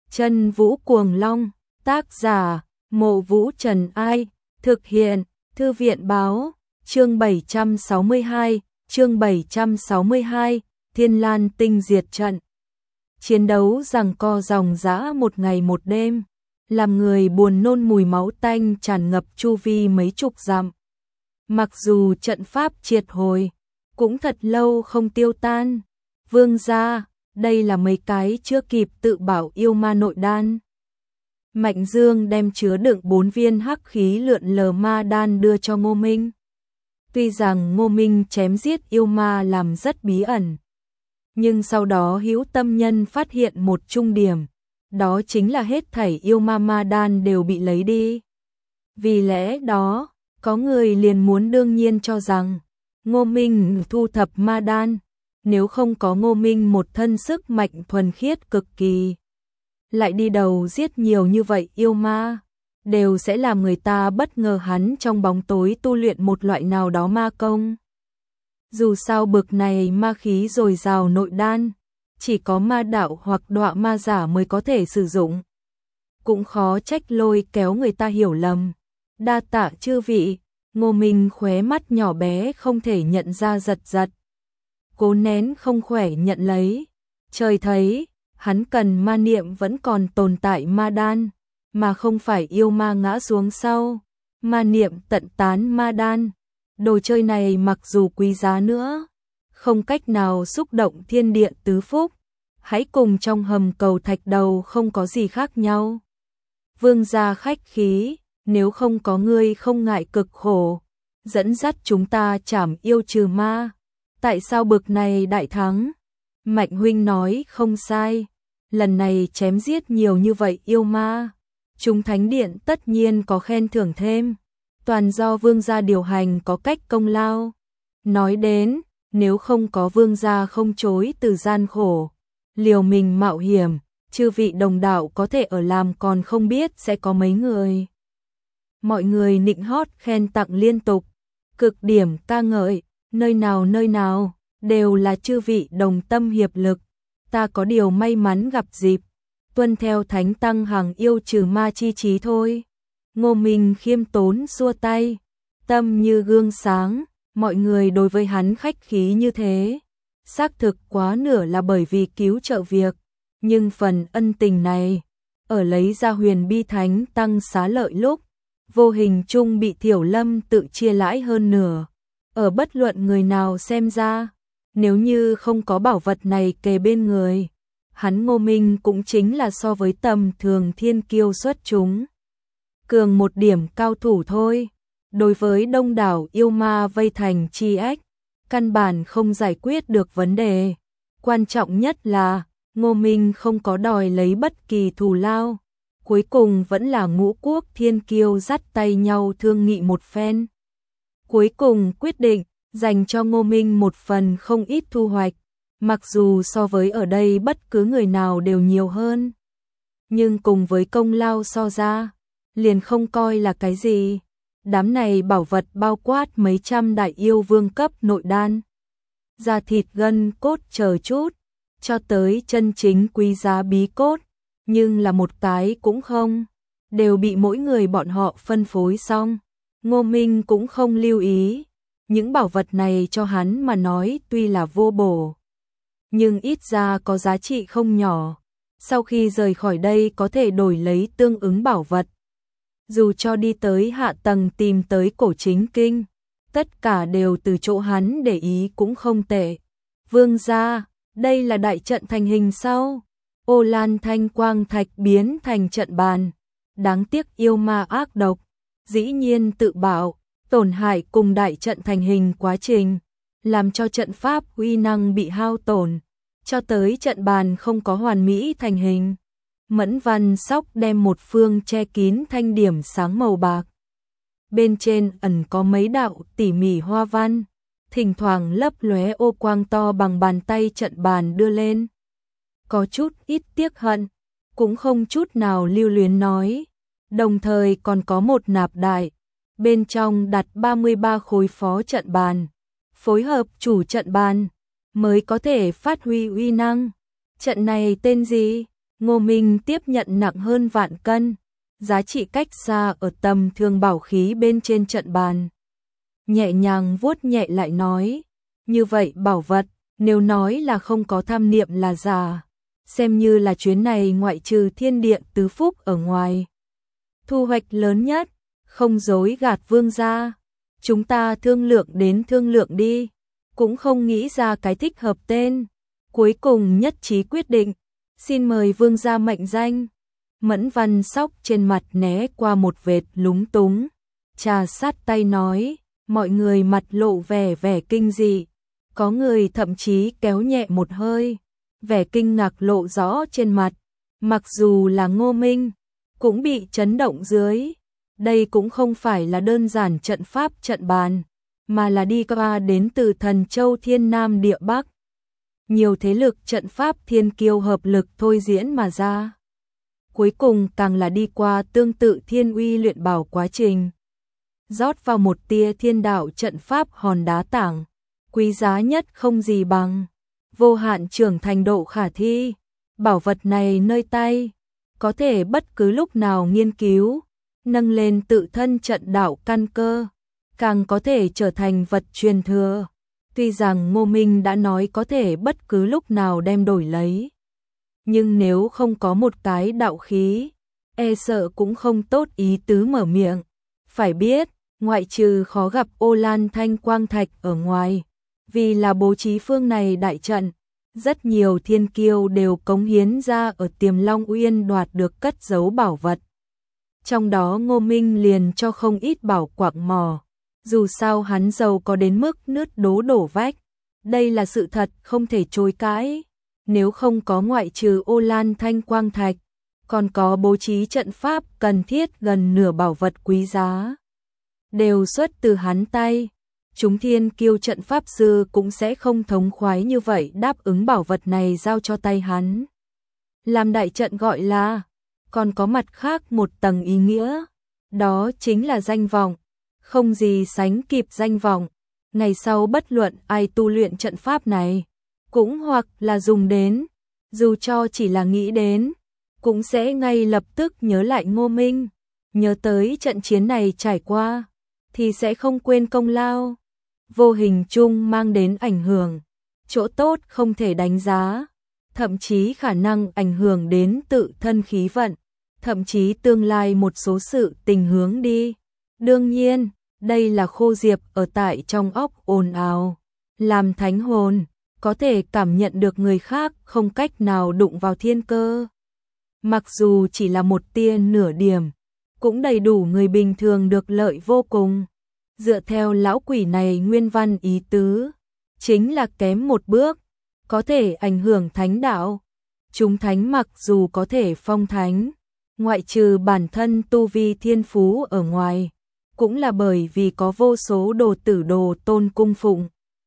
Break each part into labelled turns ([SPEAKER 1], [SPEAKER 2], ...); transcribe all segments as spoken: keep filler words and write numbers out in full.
[SPEAKER 1] Chân Vũ Cuồng Long, tác giả, Mộ Vũ Trần Ai, thực hiện, Thư viện báo, chương bảy trăm sáu mươi hai, chương bảy trăm sáu mươi hai, Thiên Lan Tinh diệt trận. Chiến đấu giằng co ròng rã một ngày một đêm, làm người buồn nôn mùi máu tanh tràn ngập chu vi mấy chục dặm. Mặc dù trận pháp triệt hồi, cũng thật lâu không tiêu tan. Vương gia, đây là mấy cái chưa kịp tự bảo yêu ma nội đan. Mạnh Dương đem chứa đựng bốn viên hắc khí lượn lờ ma đan đưa cho Ngô Minh. Tuy rằng Ngô Minh chém giết yêu ma làm rất bí ẩn, nhưng sau đó hữu tâm nhân phát hiện một trung điểm, đó chính là hết thảy yêu ma ma đan đều bị lấy đi. Vì lẽ đó, có người liền muốn đương nhiên cho rằng Ngô Minh thu thập ma đan, nếu không có Ngô Minh một thân sức mạnh thuần khiết cực kỳ, lại đi đầu giết nhiều như vậy yêu ma, đều sẽ làm người ta bất ngờ hắn trong bóng tối tu luyện một loại nào đó ma công. Dù sao bực này ma khí dồi dào nội đan, chỉ có ma đạo hoặc đọa ma giả mới có thể sử dụng. Cũng khó trách lôi kéo người ta hiểu lầm. Đa tạ chư vị. Ngô Minh khóe mắt nhỏ bé không thể nhận ra giật giật. Cố nén không khỏe nhận lấy. Trời thấy, hắn cần ma niệm vẫn còn tồn tại ma đan, mà không phải yêu ma ngã xuống sau. Ma niệm tận tán ma đan. Đồ chơi này mặc dù quý giá nữa, không cách nào xúc động thiên địa tứ phúc. Hãy cùng trong hầm cầu thạch đầu không có gì khác nhau. Vương gia khách khí, nếu không có ngươi không ngại cực khổ, dẫn dắt chúng ta trảm yêu trừ ma. Tại sao bực này đại thắng? Mạnh huynh nói không sai, lần này chém giết nhiều như vậy yêu ma, chúng thánh điện tất nhiên có khen thưởng thêm, toàn do vương gia điều hành có cách công lao. Nói đến, nếu không có vương gia không chối từ gian khổ, liều mình mạo hiểm, chư vị đồng đạo có thể ở làm còn không biết sẽ có mấy người. Mọi người nịnh hót khen tặng liên tục, cực điểm ca ngợi, nơi nào nơi nào, đều là chư vị đồng tâm hiệp lực. Ta có điều may mắn gặp dịp, tuân theo thánh tăng hàng yêu trừ ma chi trí thôi. Ngô Minh khiêm tốn xua tay, tâm như gương sáng, mọi người đối với hắn khách khí như thế. Xác thực quá nửa là bởi vì cứu trợ việc, nhưng phần ân tình này, ở lấy ra huyền bi thánh tăng xá lợi lúc, vô hình chung bị Thiểu Lâm tự chia lãi hơn nửa. Ở bất luận người nào xem ra, nếu như không có bảo vật này kề bên người, hắn Ngô Minh cũng chính là so với tầm thường thiên kiêu xuất chúng cường một điểm cao thủ thôi. Đối với đông đảo yêu ma vây thành chi ách, căn bản không giải quyết được vấn đề. Quan trọng nhất là Ngô Minh không có đòi lấy bất kỳ thù lao. Cuối cùng vẫn là ngũ quốc thiên kiêu dắt tay nhau thương nghị một phen. Cuối cùng quyết định dành cho Ngô Minh một phần không ít thu hoạch, mặc dù so với ở đây bất cứ người nào đều nhiều hơn, nhưng cùng với công lao so ra, liền không coi là cái gì. Đám này bảo vật bao quát mấy trăm đại yêu vương cấp nội đan, da thịt gân cốt chờ chút, cho tới chân chính quý giá bí cốt, nhưng là một cái cũng không, đều bị mỗi người bọn họ phân phối xong. Ngô Minh cũng không lưu ý, những bảo vật này cho hắn mà nói tuy là vô bổ, nhưng ít ra có giá trị không nhỏ. Sau khi rời khỏi đây có thể đổi lấy tương ứng bảo vật. Dù cho đi tới hạ tầng tìm tới cổ chính kinh, tất cả đều từ chỗ hắn để ý cũng không tệ. Vương gia, đây là đại trận thành hình sau. Ô Lan thanh quang thạch biến thành trận bàn. Đáng tiếc yêu ma ác độc, dĩ nhiên tự bảo, tổn hại cùng đại trận thành hình quá trình, làm cho trận pháp uy năng bị hao tổn, cho tới trận bàn không có hoàn mỹ thành hình. Mẫn Văn Sóc đem một phương che kín thanh điểm sáng màu bạc. Bên trên ẩn có mấy đạo tỉ mỉ hoa văn, thỉnh thoảng lấp lóe ô quang to bằng bàn tay trận bàn đưa lên. Có chút ít tiếc hận, cũng không chút nào lưu luyến nói. Đồng thời còn có một nạp đại, bên trong đặt ba mươi ba khối phó trận bàn, phối hợp chủ trận bàn, mới có thể phát huy uy năng. Trận này tên gì? Ngô Minh tiếp nhận nặng hơn vạn cân, giá trị cách xa ở tầm thường bảo khí bên trên trận bàn. Nhẹ nhàng vuốt nhẹ lại nói, như vậy bảo vật, nếu nói là không có tham niệm là giả, xem như là chuyến này ngoại trừ thiên địa tứ phúc ở ngoài. Thu hoạch lớn nhất, không dối gạt vương gia, chúng ta thương lượng đến thương lượng đi, cũng không nghĩ ra cái thích hợp tên, cuối cùng nhất trí quyết định, xin mời vương gia mệnh danh. Mẫn Văn Sóc trên mặt né qua một vệt lúng túng, trà sát tay nói, mọi người mặt lộ vẻ vẻ kinh dị, có người thậm chí kéo nhẹ một hơi, vẻ kinh ngạc lộ rõ trên mặt, mặc dù là Ngô Minh, cũng bị chấn động dưới, đây cũng không phải là đơn giản trận pháp trận bàn, mà là đi qua đến từ Thần Châu Thiên Nam Địa Bắc. Nhiều thế lực trận pháp thiên kiêu hợp lực thôi diễn mà ra. Cuối cùng càng là đi qua tương tự thiên uy luyện bảo quá trình. Rót vào một tia thiên đạo trận pháp hòn đá tảng, quý giá nhất không gì bằng, vô hạn trưởng thành độ khả thi. Bảo vật này nơi tay, có thể bất cứ lúc nào nghiên cứu, nâng lên tự thân trận đạo căn cơ, càng có thể trở thành vật truyền thừa. Tuy rằng Ngô Minh đã nói có thể bất cứ lúc nào đem đổi lấy, nhưng nếu không có một cái đạo khí, e sợ cũng không tốt ý tứ mở miệng. Phải biết, ngoại trừ khó gặp Ô Lan Thanh Quang Thạch ở ngoài, vì là bố trí phương này đại trận, rất nhiều thiên kiêu đều cống hiến ra ở Tiềm Long Uyên đoạt được cất giấu bảo vật. Trong đó Ngô Minh liền cho không ít bảo quạng mỏ, dù sao hắn giàu có đến mức nứt đố đổ vách, đây là sự thật không thể chối cãi. Nếu không có ngoại trừ Ô Lan Thanh Quang Thạch, còn có bố trí trận pháp cần thiết gần nửa bảo vật quý giá, đều xuất từ hắn tay. Chúng thiên kiêu trận pháp sư cũng sẽ không thống khoái như vậy đáp ứng bảo vật này giao cho tay hắn. Làm đại trận gọi là, còn có mặt khác một tầng ý nghĩa, đó chính là danh vọng, không gì sánh kịp danh vọng. Ngày sau bất luận ai tu luyện trận pháp này, cũng hoặc là dùng đến, dù cho chỉ là nghĩ đến, cũng sẽ ngay lập tức nhớ lại Ngô Minh, nhớ tới trận chiến này trải qua, thì sẽ không quên công lao. Vô hình chung mang đến ảnh hưởng, chỗ tốt không thể đánh giá, thậm chí khả năng ảnh hưởng đến tự thân khí vận, thậm chí tương lai một số sự tình hướng đi. Đương nhiên, đây là Khô Diệp ở tại trong óc ồn ào, làm thánh hồn, có thể cảm nhận được người khác không cách nào đụng vào thiên cơ. Mặc dù chỉ là một tia nửa điểm, cũng đầy đủ người bình thường được lợi vô cùng. Dựa theo lão quỷ này nguyên văn ý tứ, chính là kém một bước, có thể ảnh hưởng thánh đạo. Chúng thánh mặc dù có thể phong thánh, ngoại trừ bản thân tu vi thiên phú ở ngoài, cũng là bởi vì có vô số đồ tử đồ tôn cung phụng.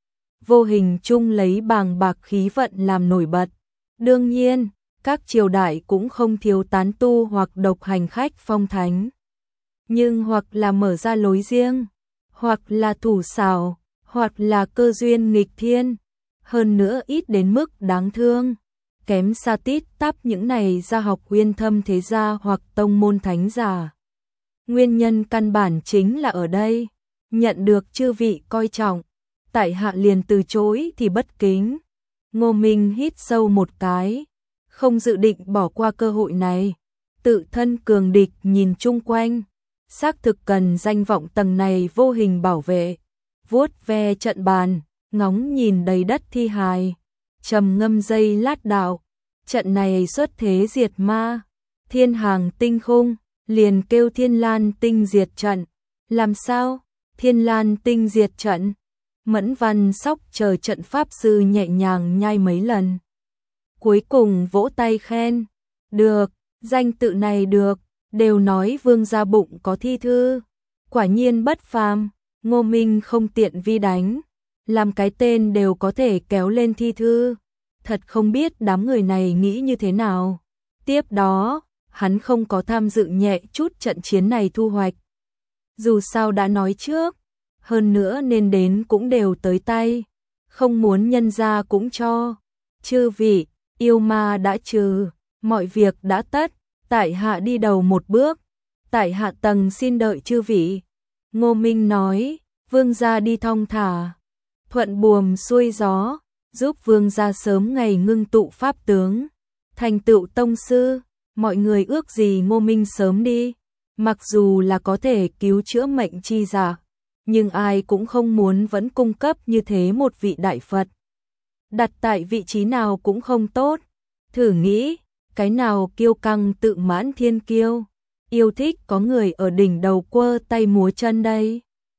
[SPEAKER 1] Vô hình chung lấy bàng bạc khí vận làm nổi bật. Đương nhiên, các triều đại cũng không thiếu tán tu hoặc độc hành khách phong thánh. Nhưng hoặc là mở ra lối riêng, hoặc là thủ xảo, hoặc là cơ duyên nghịch thiên, hơn nữa ít đến mức đáng thương, kém xa tít tắp những này gia học uyên thâm thế gia hoặc tông môn thánh giả. Nguyên nhân căn bản chính là ở đây, nhận được chư vị coi trọng, tại hạ liền từ chối thì bất kính. Ngô Minh hít sâu một cái, không dự định bỏ qua cơ hội này, tự thân cường địch nhìn chung quanh, xác thực cần danh vọng tầng này vô hình bảo vệ, vuốt ve trận bàn, ngóng nhìn đầy đất thi hài, trầm ngâm giây lát đạo, trận này xuất thế diệt ma, thiên hàng tinh khung, liền kêu Thiên Lan Tinh diệt trận. Làm sao? Thiên Lan Tinh diệt trận? Mẫn Văn Sóc chờ trận pháp sư nhẹ nhàng nhai mấy lần, cuối cùng vỗ tay khen, được, danh tự này được, đều nói vương gia bụng có thi thư, quả nhiên bất phàm. Ngô Minh không tiện vi đánh, làm cái tên đều có thể kéo lên thi thư, thật không biết đám người này nghĩ như thế nào. Tiếp đó, hắn không có tham dự nhẹ chút trận chiến này thu hoạch, dù sao đã nói trước, hơn nữa nên đến cũng đều tới tay, không muốn nhân ra cũng cho. Chư vị, yêu ma đã trừ, mọi việc đã tất, tại hạ đi đầu một bước, tại hạ tầng xin đợi chư vị. Ngô Minh nói, vương gia đi thong thả, thuận buồm xuôi gió, giúp vương gia sớm ngày ngưng tụ pháp tướng, thành tựu tông sư. Mọi người ước gì Ngô Minh sớm đi, mặc dù là có thể cứu chữa mệnh chi giả, nhưng ai cũng không muốn vẫn cung cấp như thế một vị đại Phật. Đặt tại vị trí nào cũng không tốt. Thử nghĩ, cái nào kiêu căng tự mãn thiên kiêu, yêu thích có người ở đỉnh đầu quơ tay múa chân đây.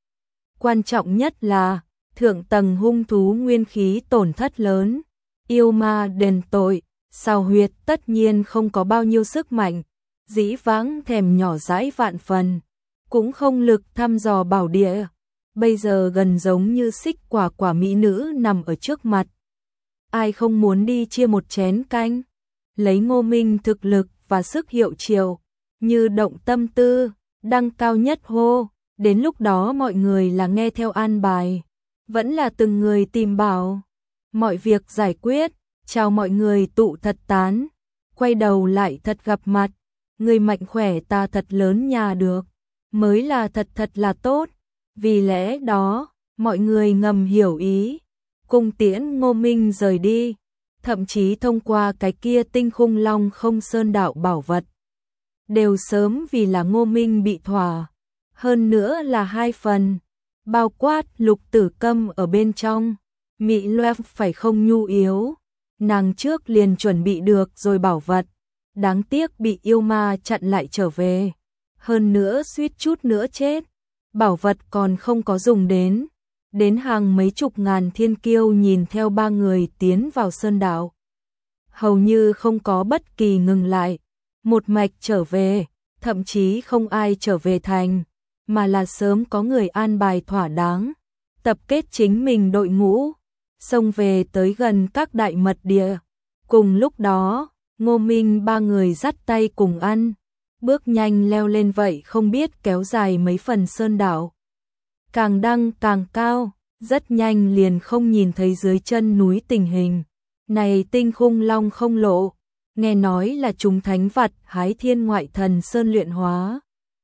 [SPEAKER 1] Quan trọng nhất là, thượng tầng hung thú nguyên khí tổn thất lớn, yêu ma đền tội, Sào huyệt tất nhiên không có bao nhiêu sức mạnh, dĩ vãng thèm nhỏ dãi vạn phần, cũng không lực thăm dò bảo địa, bây giờ gần giống như xích quả quả mỹ nữ nằm ở trước mặt. Ai không muốn đi chia một chén canh, lấy Ngô Minh thực lực và sức hiệu triệu, như động tâm tư, đăng cao nhất hô, đến lúc đó mọi người là nghe theo an bài, vẫn là từng người tìm bảo, mọi việc giải quyết. Chào mọi người tụ thật tán, quay đầu lại thật gặp mặt, người mạnh khỏe ta thật lớn nhà được, mới là thật thật là tốt, vì lẽ đó, mọi người ngầm hiểu ý, cung tiễn Ngô Minh rời đi, thậm chí thông qua cái kia tinh khung long không sơn đạo bảo vật, đều sớm vì là Ngô Minh bị thỏa, hơn nữa là hai phần, bao quát Lục Tử Câm ở bên trong, Mị Loan phải không nhu yếu. Nàng trước liền chuẩn bị được rồi bảo vật, đáng tiếc bị yêu ma chặn lại trở về, hơn nữa suýt chút nữa chết, bảo vật còn không có dùng đến, đến hàng mấy chục ngàn thiên kiêu nhìn theo ba người tiến vào sơn đạo, hầu như không có bất kỳ ngừng lại, một mạch trở về, thậm chí không ai trở về thành, mà là sớm có người an bài thỏa đáng, tập kết chính mình đội ngũ. Xông về tới gần các đại mật địa. Cùng lúc đó, Ngô Minh ba người dắt tay cùng ăn, bước nhanh leo lên vậy không biết kéo dài mấy phần sơn đảo. Càng đăng càng cao, rất nhanh liền không nhìn thấy dưới chân núi tình hình. Này tinh khung long không lộ, nghe nói là chúng thánh vật hái thiên ngoại thần sơn luyện hóa.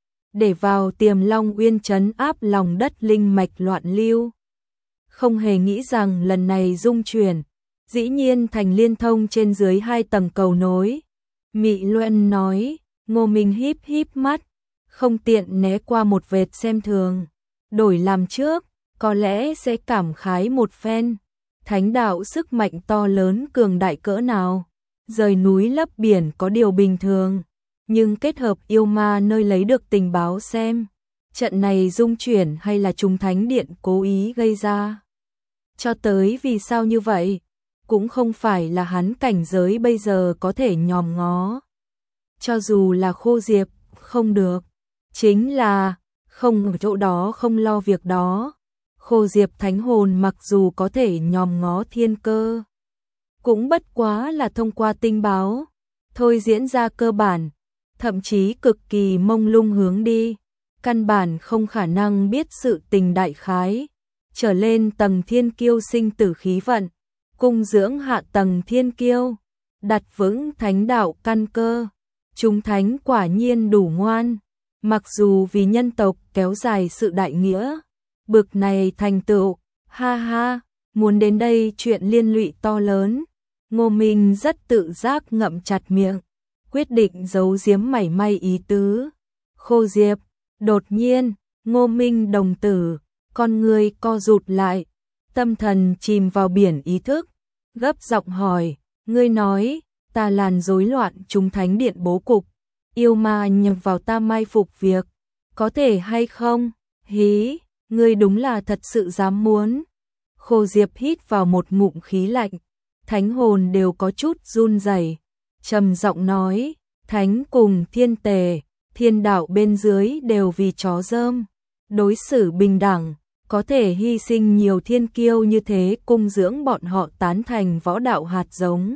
[SPEAKER 1] Để vào Tiềm Long Uyên trấn áp lòng đất linh mạch loạn lưu. Không hề nghĩ rằng lần này dung chuyển, dĩ nhiên thành liên thông trên dưới hai tầng cầu nối. Mị Luân nói, Ngô Minh híp híp mắt, không tiện né qua một vệt xem thường. Đổi làm trước, có lẽ sẽ cảm khái một phen. Thánh đạo sức mạnh to lớn cường đại cỡ nào, rời núi lấp biển có điều bình thường. Nhưng kết hợp yêu ma nơi lấy được tình báo xem, trận này dung chuyển hay là chúng thánh điện cố ý gây ra. Cho tới vì sao như vậy, cũng không phải là hắn cảnh giới bây giờ có thể nhòm ngó. Cho dù là Khô Diệp, không được. Chính là, không ở chỗ đó không lo việc đó. Khô Diệp thánh hồn mặc dù có thể nhòm ngó thiên cơ, cũng bất quá là thông qua tinh báo, thôi diễn ra cơ bản, thậm chí cực kỳ mông lung hướng đi. Căn bản không khả năng biết sự tình đại khái. Trở lên tầng thiên kiêu sinh tử khí vận, cung dưỡng hạ tầng thiên kiêu, đặt vững thánh đạo căn cơ. Chúng thánh quả nhiên đủ ngoan, mặc dù vì nhân tộc kéo dài sự đại nghĩa, bực này thành tựu, ha ha, muốn đến đây chuyện liên lụy to lớn. Ngô Minh rất tự giác ngậm chặt miệng, quyết định giấu giếm mảy may ý tứ. Khô Diệp, đột nhiên, Ngô Minh đồng tử, con người co rụt lại, tâm thần chìm vào biển ý thức, gấp giọng hỏi, ngươi nói, ta làn rối loạn chúng thánh điện bố cục, yêu ma nhập vào ta mai phục việc, có thể hay không? Hí, ngươi đúng là thật sự dám muốn. Khô Diệp hít vào một ngụm khí lạnh, thánh hồn đều có chút run rẩy, trầm giọng nói, thánh cùng thiên tề, thiên đạo bên dưới đều vì chó dơm, đối xử bình đẳng, có thể hy sinh nhiều thiên kiêu như thế cung dưỡng bọn họ tán thành võ đạo hạt giống.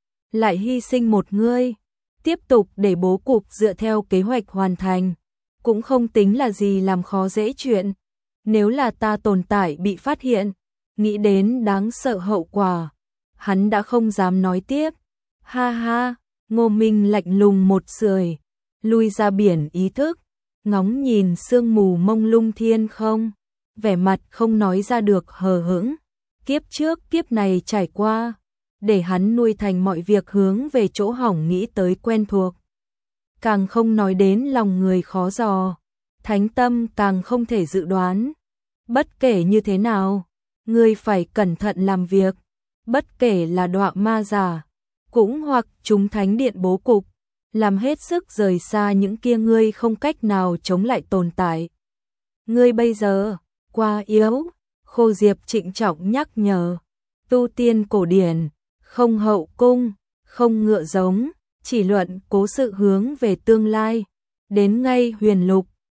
[SPEAKER 1] Lại hy sinh một ngươi, tiếp tục để bố cục dựa theo kế hoạch hoàn thành, cũng không tính là gì làm khó dễ chuyện. Nếu là ta tồn tại bị phát hiện, nghĩ đến đáng sợ hậu quả, hắn đã không dám nói tiếp. Ha ha, Ngô Minh lạnh lùng một sưởi, lui ra biển ý thức, ngóng nhìn sương mù mông lung thiên không, vẻ mặt không nói ra được hờ hững. Kiếp trước kiếp này trải qua, để hắn nuôi thành mọi việc hướng về chỗ hỏng nghĩ tới quen thuộc. Càng không nói đến lòng người khó dò, thánh tâm càng không thể dự đoán. Bất kể như thế nào, ngươi phải cẩn thận làm việc, bất kể là đọa ma giả, cũng hoặc chúng thánh điện bố cục, làm hết sức rời xa những kia ngươi không cách nào chống lại tồn tại. Ngươi bây giờ, quá yếu, Khô Diệp trịnh trọng nhắc nhở, tu tiên cổ điển, không hậu cung, không ngựa giống, chỉ luận cố sự hướng về tương lai, đến ngay huyền lục,